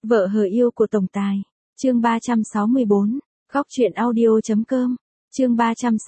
Vợ hờ yêu của tổng tài. Chương 364. Góc truyện audio.com. Chương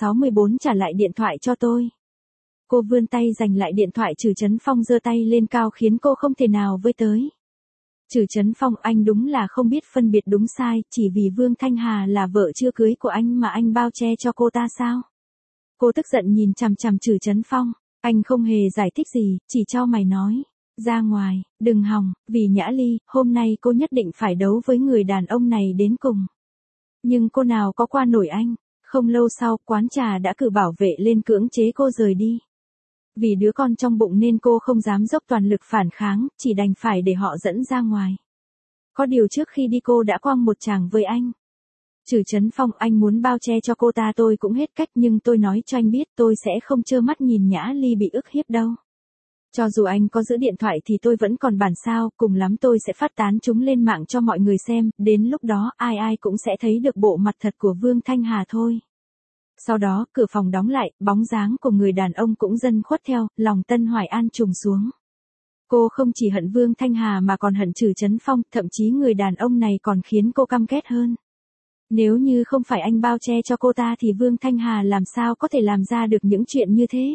364 trả lại điện thoại cho tôi. Cô vươn tay giành lại điện thoại, Trử Chấn Phong giơ tay lên cao khiến cô không thể nào với tới. Trử Chấn Phong, anh đúng là không biết phân biệt đúng sai, chỉ vì Vương Thanh Hà là vợ chưa cưới của anh mà anh bao che cho cô ta sao? Cô tức giận nhìn chằm chằm Trử Chấn Phong, anh không hề giải thích gì, chỉ chau mày nói. Ra ngoài, đừng hòng, vì Nhã Ly, hôm nay cô nhất định phải đấu với người đàn ông này đến cùng. Nhưng cô nào có qua nổi anh, không lâu sau quán trà đã cử bảo vệ lên cưỡng chế cô rời đi. Vì đứa con trong bụng nên cô không dám dốc toàn lực phản kháng, chỉ đành phải để họ dẫn ra ngoài. Có điều trước khi đi cô đã quăng một tràng với anh. Trử Chấn Phong, anh muốn bao che cho cô ta tôi cũng hết cách, nhưng tôi nói cho anh biết tôi sẽ không trơ mắt nhìn Nhã Ly bị ức hiếp đâu. Cho dù anh có giữ điện thoại thì tôi vẫn còn bản sao, cùng lắm tôi sẽ phát tán chúng lên mạng cho mọi người xem, đến lúc đó ai ai cũng sẽ thấy được bộ mặt thật của Vương Thanh Hà thôi. Sau đó, cửa phòng đóng lại, bóng dáng của người đàn ông cũng dần khuất theo, lòng Tân Hoài An trùng xuống. Cô không chỉ hận Vương Thanh Hà mà còn hận Trử Chấn Phong, thậm chí người đàn ông này còn khiến cô căm ghét hơn. Nếu như không phải anh bao che cho cô ta thì Vương Thanh Hà làm sao có thể làm ra được những chuyện như thế.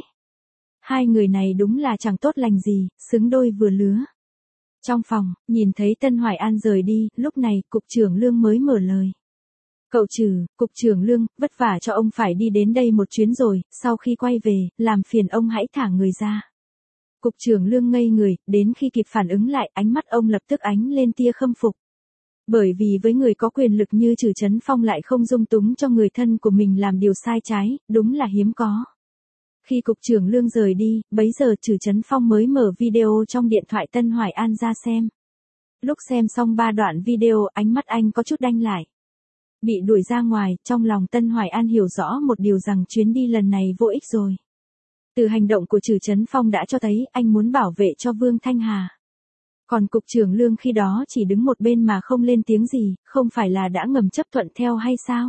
Hai người này đúng là chẳng tốt lành gì, xứng đôi vừa lứa. Trong phòng, nhìn thấy Tân Hoài An rời đi, lúc này, Cục trưởng Lương mới mở lời. Cậu Trử, Cục trưởng Lương, vất vả cho ông phải đi đến đây một chuyến rồi, sau khi quay về, làm phiền ông hãy thả người ra. Cục trưởng Lương ngây người, đến khi kịp phản ứng lại, ánh mắt ông lập tức ánh lên tia khâm phục. Bởi vì với người có quyền lực như Trử Chấn Phong lại không dung túng cho người thân của mình làm điều sai trái, đúng là hiếm có. Khi Cục trưởng Lương rời đi, bấy giờ Trử Chấn Phong mới mở video trong điện thoại Tân Hoài An ra xem. Lúc xem xong 3 đoạn video, ánh mắt anh có chút đanh lại. Bị đuổi ra ngoài, trong lòng Tân Hoài An hiểu rõ một điều rằng chuyến đi lần này vô ích rồi. Từ hành động của Trử Chấn Phong đã cho thấy anh muốn bảo vệ cho Vương Thanh Hà. Còn Cục trưởng Lương khi đó chỉ đứng một bên mà không lên tiếng gì, không phải là đã ngầm chấp thuận theo hay sao?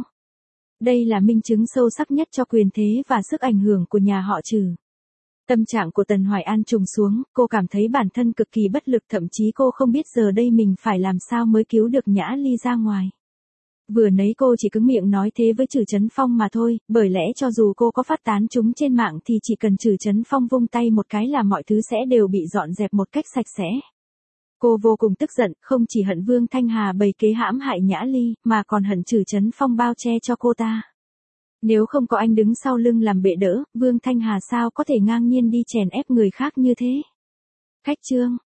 Đây là minh chứng sâu sắc nhất cho quyền thế và sức ảnh hưởng của nhà họ Trử. Tâm trạng của Tân Hoài An trùng xuống, cô cảm thấy bản thân cực kỳ bất lực, thậm chí cô không biết giờ đây mình phải làm sao mới cứu được Nhã Ly ra ngoài. Vừa nãy cô chỉ cứng miệng nói thế với Trử Chấn Phong mà thôi, bởi lẽ cho dù cô có phát tán chúng trên mạng thì chỉ cần Trử Chấn Phong vung tay một cái là mọi thứ sẽ đều bị dọn dẹp một cách sạch sẽ. Cô vô cùng tức giận, không chỉ hận Vương Thanh Hà bày kế hãm hại Nhã Ly, mà còn hận Trử Chấn Phong bao che cho cô ta. Nếu không có anh đứng sau lưng làm bệ đỡ, Vương Thanh Hà sao có thể ngang nhiên đi chèn ép người khác như thế. Khách trương,